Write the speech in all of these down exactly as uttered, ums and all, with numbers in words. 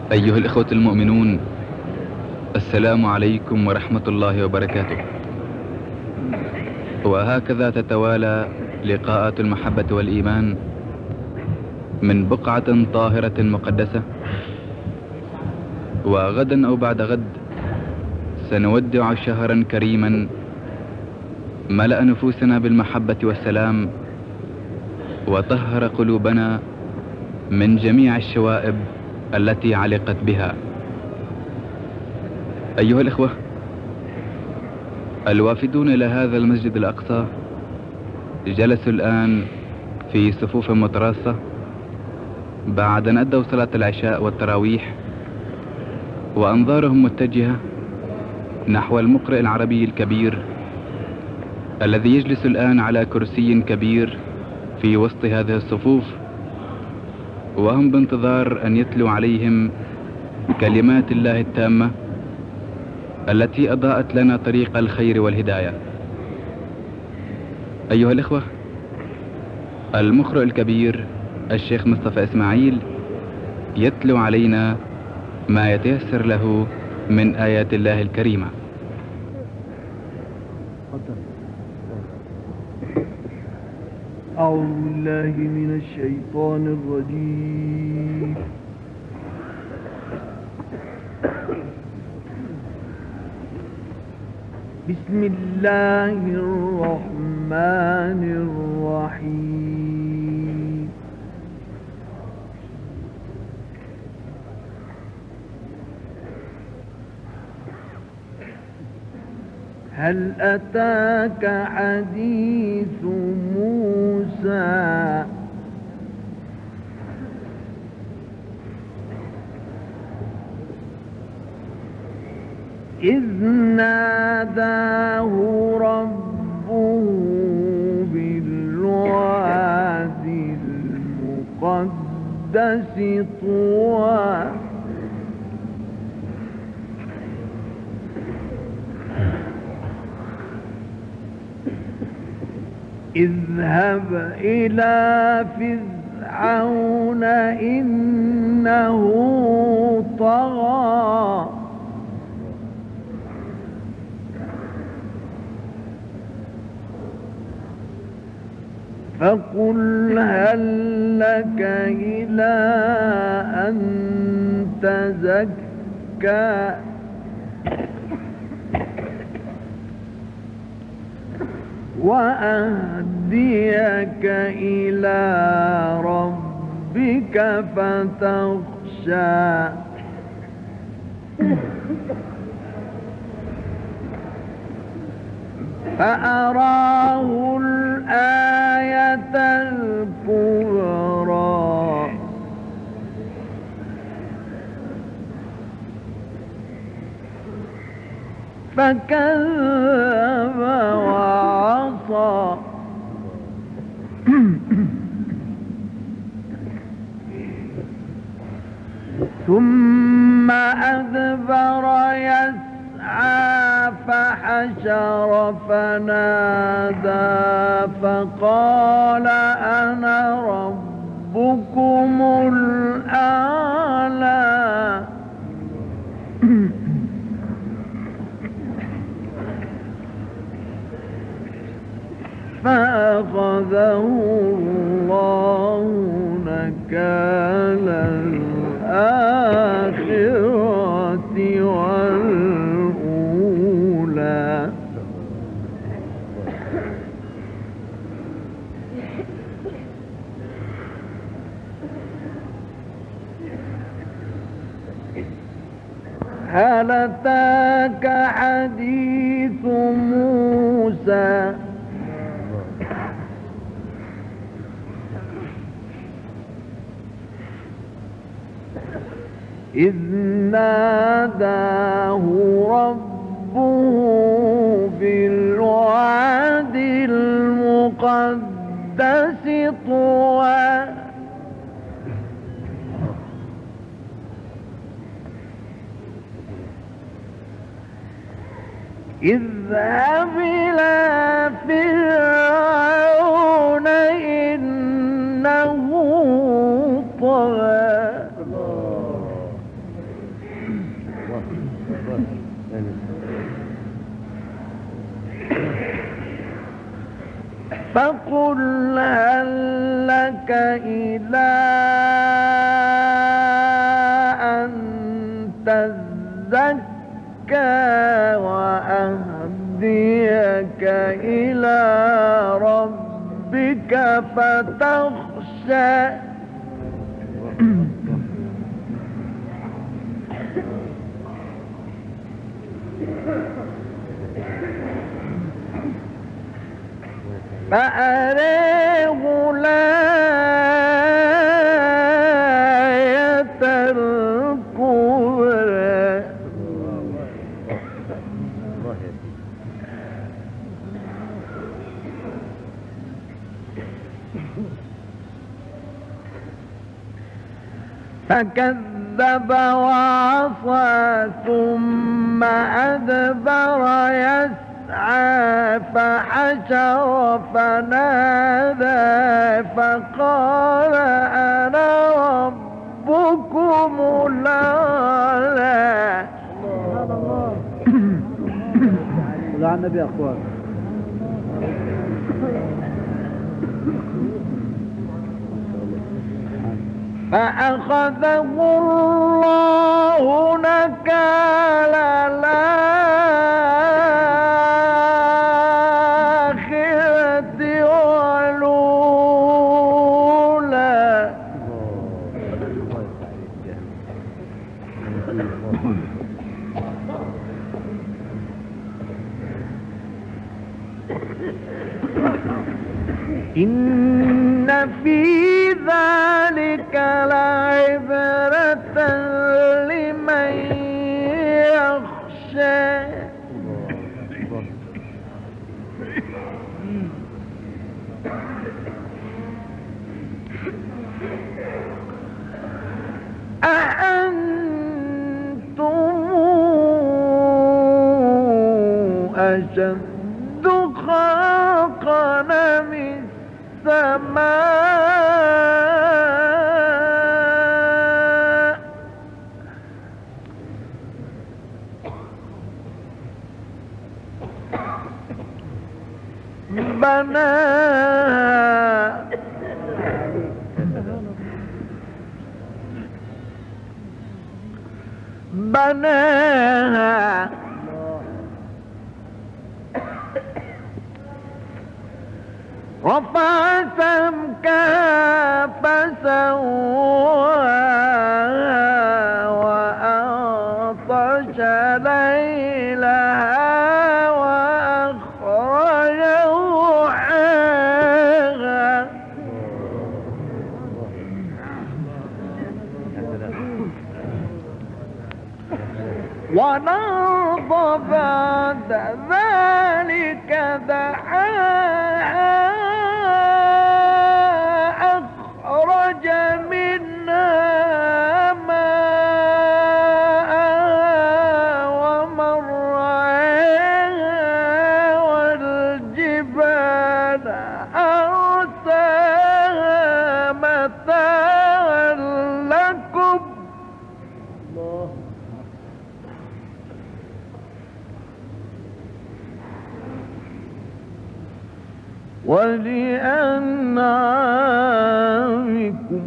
أيها الإخوة المؤمنون، السلام عليكم ورحمة الله وبركاته. وهكذا تتوالى لقاءات المحبة والإيمان من بقعة طاهرة مقدسة. وغدا أو بعد غد سنودع شهرا كريما ملأ نفوسنا بالمحبة والسلام، وطهر قلوبنا من جميع الشوائب التي علقت بها. أيها الإخوة، الوافدون إلى هذا المسجد الأقصى جلسوا الآن في صفوف متراصة بعد أن أدوا صلاة العشاء والتراويح، وأنظارهم متجهة نحو المقرئ العربي الكبير الذي يجلس الآن على كرسي كبير في وسط هذه الصفوف، وهم بانتظار أن يتلو عليهم كلمات الله التامة التي أضاءت لنا طريق الخير والهداية. أيها الإخوة، المقرئ الكبير الشيخ مصطفى إسماعيل يتلو علينا ما يتيسر له من آيات الله الكريمة. أعوذ بالله من الشيطان الرجيم. بسم الله الرحمن الرحيم. هل أتاك حديث موسى إذ ناداه ربه بالوادي المقدس طوى اذهب إلى فرعون إنه طغى فقل هل لك إلى أن تزكى وأهديك إلى ربك فتخشى فأراه الآية الكبرى فكذب وعصى ثم أدبر يسعى فحشر فنادى فقال أنا ربكم الأعلى فأخذه الله نكال الآخرة والأولى. هل أتاك حديث موسى إذ ناداه ربه بالوادي المقدس طوى اذهب إلى فرعون إنه طغى فقل هل لك إلى أن تزكى وأهديك إلى ربك فتخشى فأريه الآية الكبرى فكذب وعصى ثم أدبر يسعى فحشر فنادى فقال أنا ربكم الأعلى. لا على النبي أخوان. فأخذه الله نكال الآخرة والأولى. إن في ذلك لعبرة لمن يخشى. أأنتم أشد خلقا من السماء بناها بناها رفع سمكها فسواها وأغطش ليلها وأخرج ضحاها والأرض بعد ذلك دحاها أخرج منها ماءها ومرعاها والجبال أرساها متاعا لكم ولأنعامكم.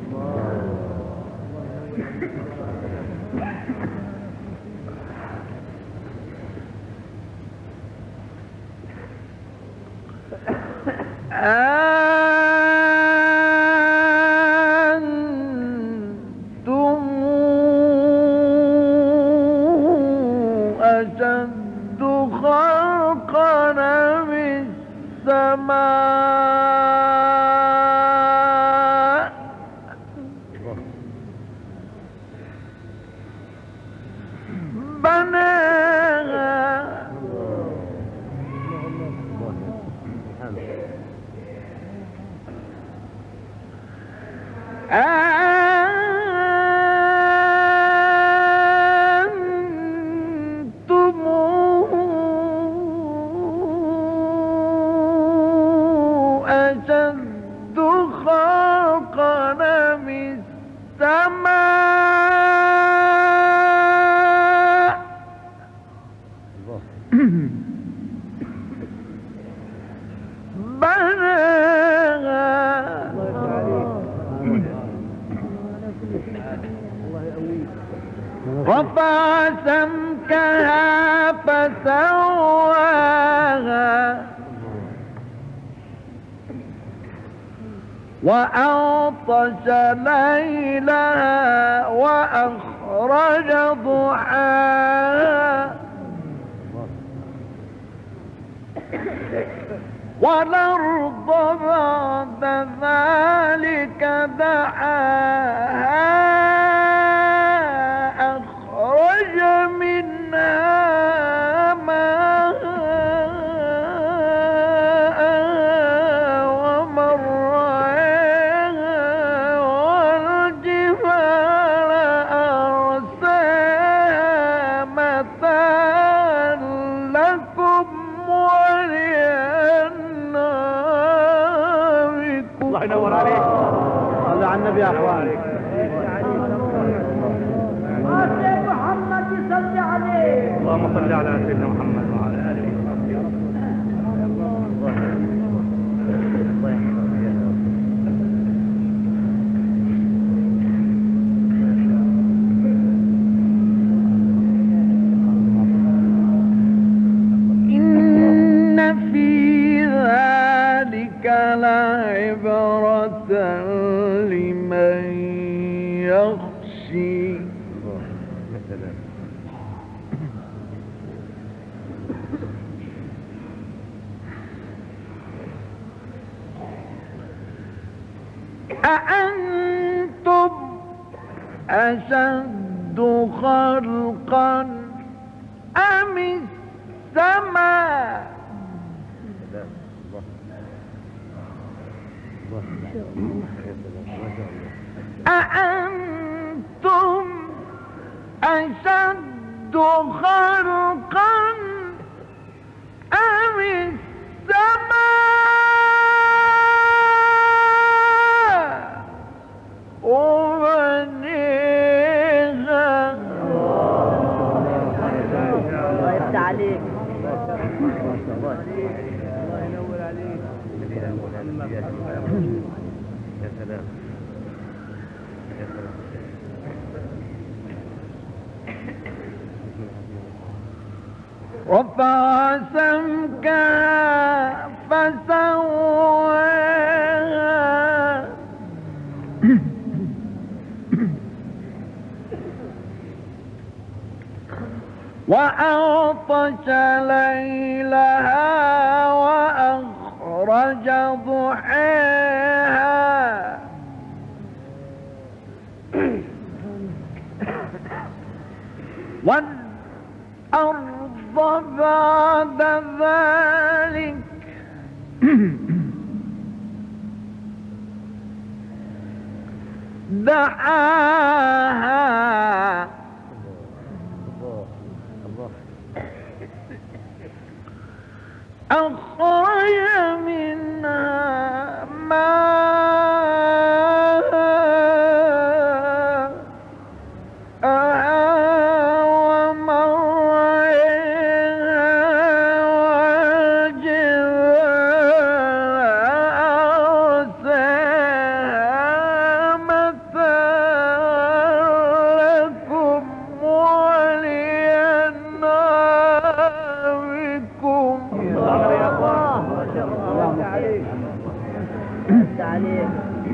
أنتم أشد خلقا من السماء بناها أنتم أشد خلقا من السماء رفع سمكها فسواها وأغطش ليلها وأخرج ضحاها والأرض بعد ذلك دحاها أخرج منها ماءها ومرعاها والجبال أرساها متاعا لكم ولأنعامكم. الله ينور عليك. صلوا على النبي يا اخوان. محمد يصلي عليه. اللهم صل على سيدنا محمد وعلى اله وصحبه. إن في ذلك لعبرة لمن يخشي. أأنتم أشد خلقا أم السماء؟ أأنتم أشد خلقا أم السماء وبنيها؟ الله يفتح عليك. يا سلام يا سلام. رفع سمكها فسواها وأغطش ليلها وأخرج ضحاها والأرض بعد ذلك دحاها أخرج منها ماءها ومرعاها والجبال أرساها متاعا لكم ولأنعامكم. عليك.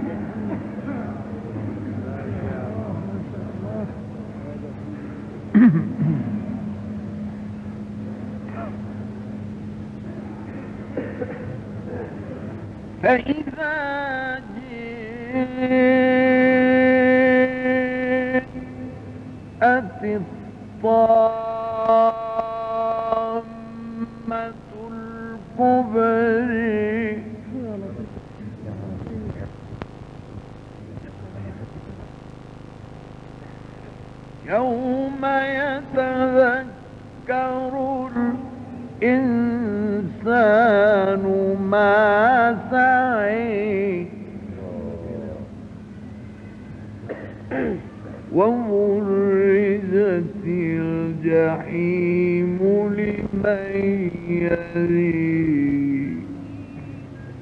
فإذا جاءت الطامة الكبرى يوم يتذكر الإنسان ما سعى وبرزت الجحيم لمن يرى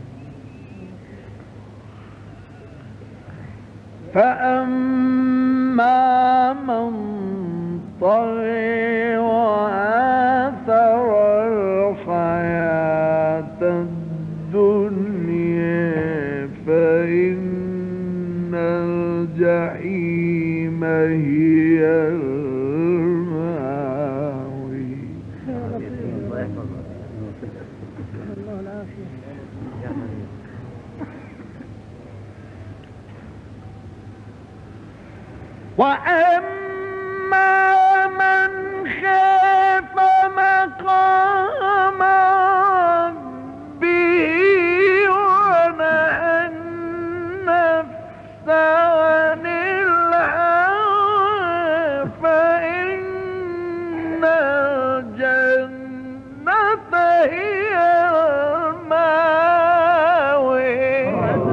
فأما وأما من طغى وآثر الحياة الدنيا فإن الجحيم هي المأوى. وأما من خاف مقام ربه ونهى النفس عن الهوى فإن الجنة هي المأوى.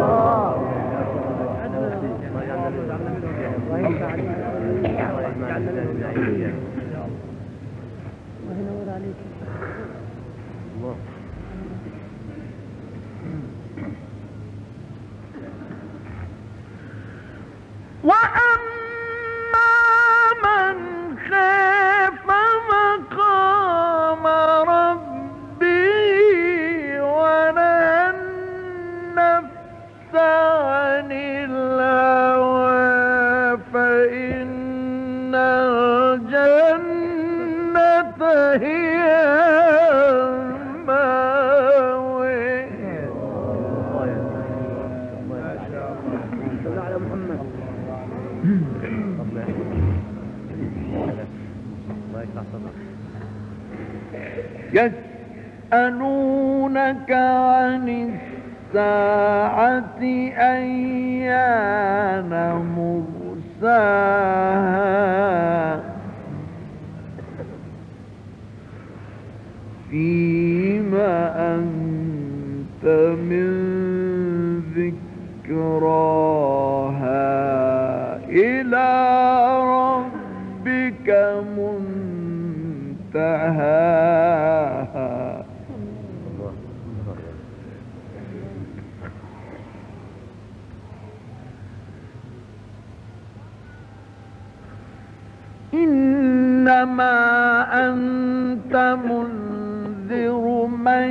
وأما من خاف مقام ربه ونهى النفس عن الهوى فإن الجنة هي المأوى. يسألونك عن الساعة أيان مرساها فيما أنت من ذكراها إلى ربك منتهاها. إنما أنت منذر من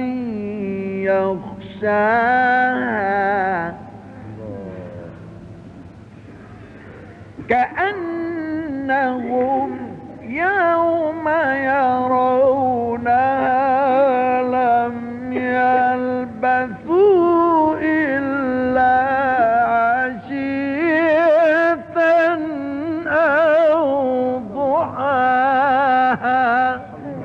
يخشاها كأنهم يوم يرونها لم يلبثوا إلا عشية أو ضحاها.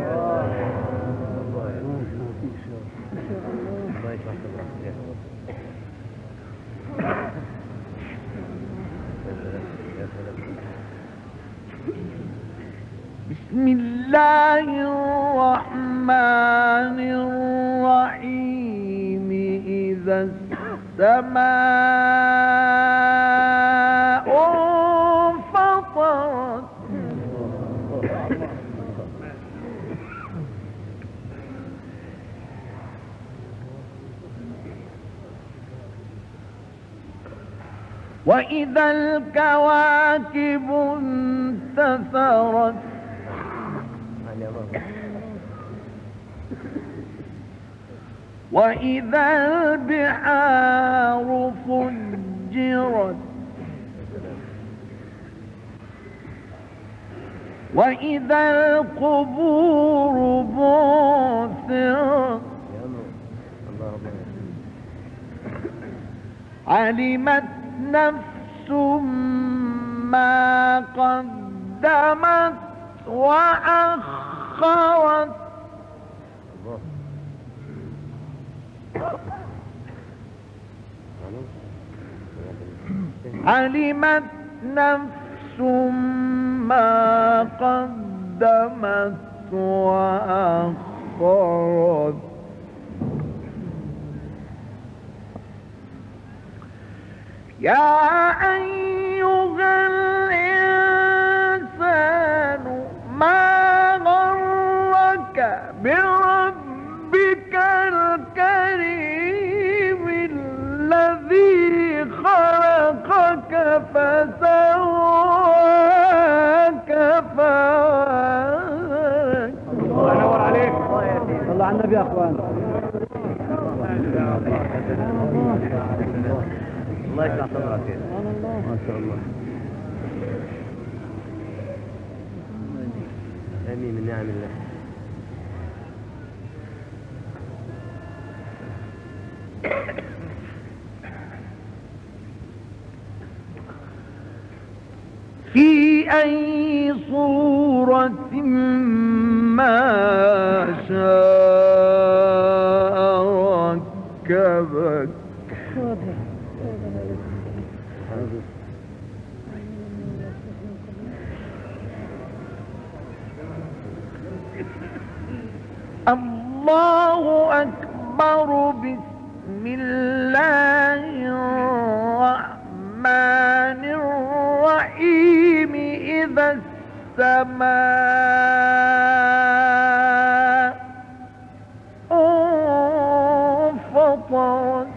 بسم الله الرحمن الرحيم. إذا السماء انفطرت وإذا الكواكب انتثرت وإذا البحار فجرت وإذا القبور بعثرت علمت نفس ما قدمت وأخرت علمت نفس ما قدمت وأخرت يا أيها الإنسان ما غرك بربك الكريم الذي خلقك فسواك على النبي يا اخوان. الله يشرح صدرك. ما شاء الله. امين من نعم الله. في أي صورة ما شاء ركبك. الله أكبر. بسم الله الرحمن الرحيم. إذا السماء انفطرت.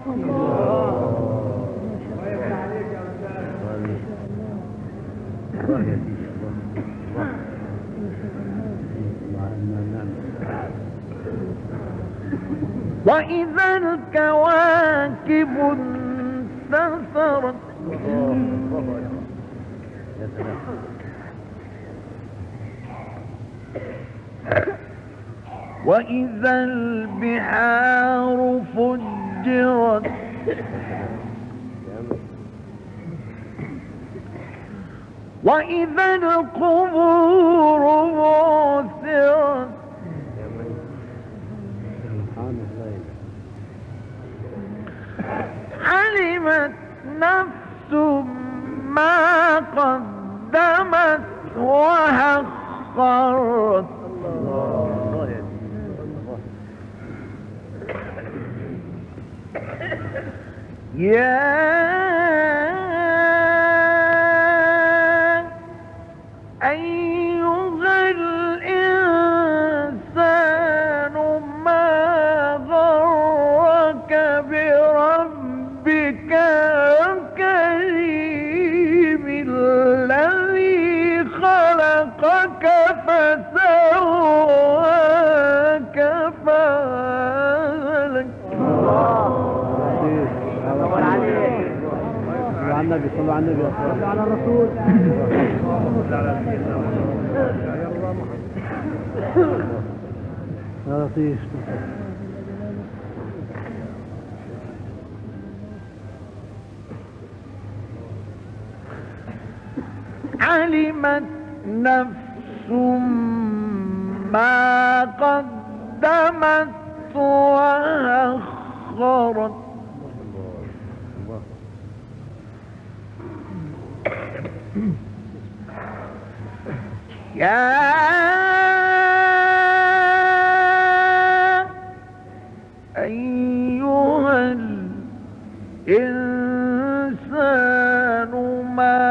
وإذا الكواكب انتثرت. وإذا البحار فجرت. وإذا القبور بعثرت. علمت نفس ما قدمت وأخرت. يا أيها الإنسان ما غرك بربك الكريم الذي خلقك فسواك فعدلك. على النبي صلوا على النبي صلوا على الرسول. يا لطيف. علمت نفس ما قدمت وأخرت. يا أيها الإنسان ما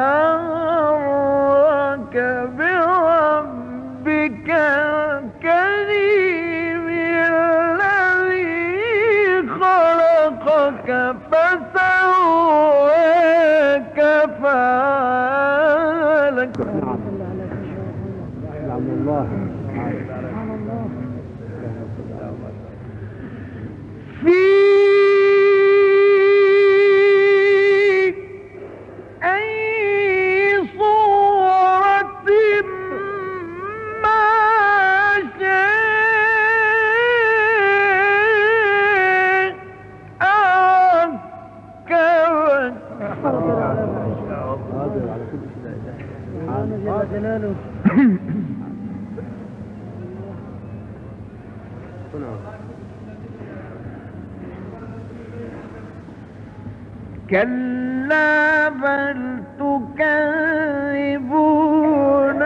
غرك بربك الكريم الذي خلقك فسواك فعدلك. الله في أي صورة ما شاء ركبك. قادر على كل شيء. سبحانه جل جلاله. كلا بل تكذبون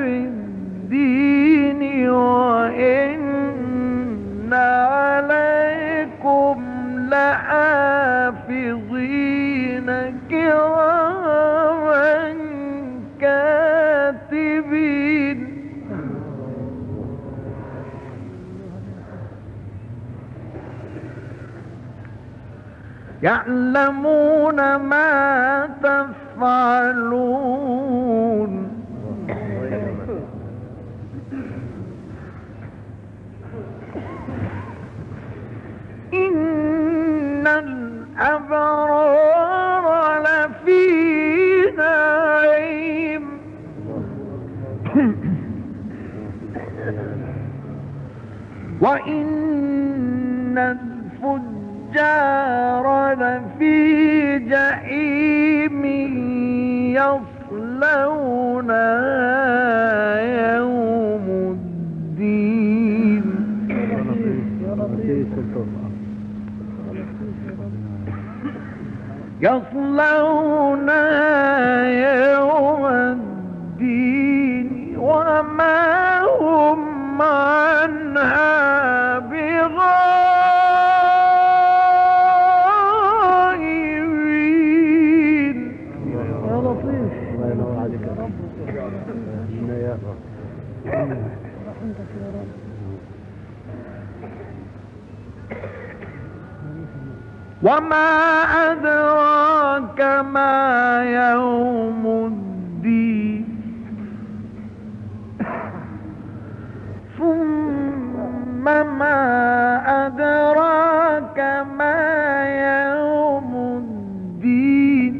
بالدين وإن عليكم لحافظين كراما كاتبين. يعلمون ما تفعلون. وإن الفجار لفي جحيم يصلونها يوم الدين يصلونها يوم الدين وما هم عنها بغائبين. يا لطيف الله ينور عليك يا رب. يا رب رحمتك يا رب. وما أدراك ما يوم الدين ثم ما أدراك ما يوم الدين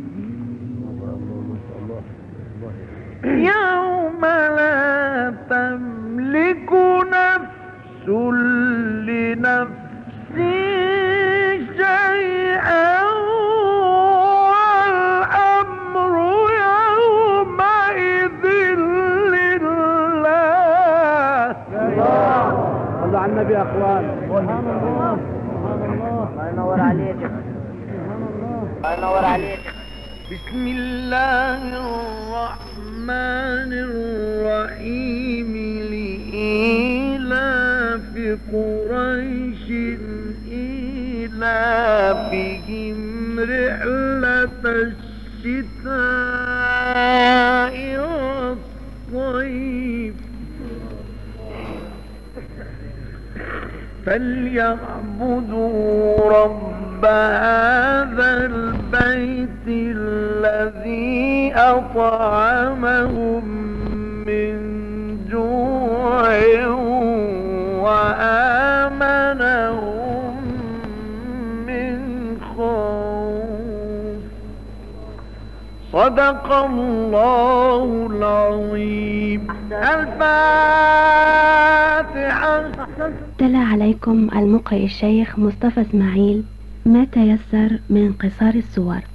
يوم لا تملك نفس لنفس شيئا والأمر يومئذ لله. صلوا على النبي يا اخوان. سبحان الله سبحان الله. الله ينور عليك. سبحان الله. الله ينور عليك. بسم الله الرحمن الرحيم لإيلاف قريش إيلافهم رحلة الشتاء والصيف فليعبدوا رب هذا البيت الذي أطعمهم من جوع وآمنهم من خوف. صدق الله العظيم. الفاتحة. تلا عليكم المقرئ الشيخ مصطفى اسماعيل ما تيسر من قصار السور.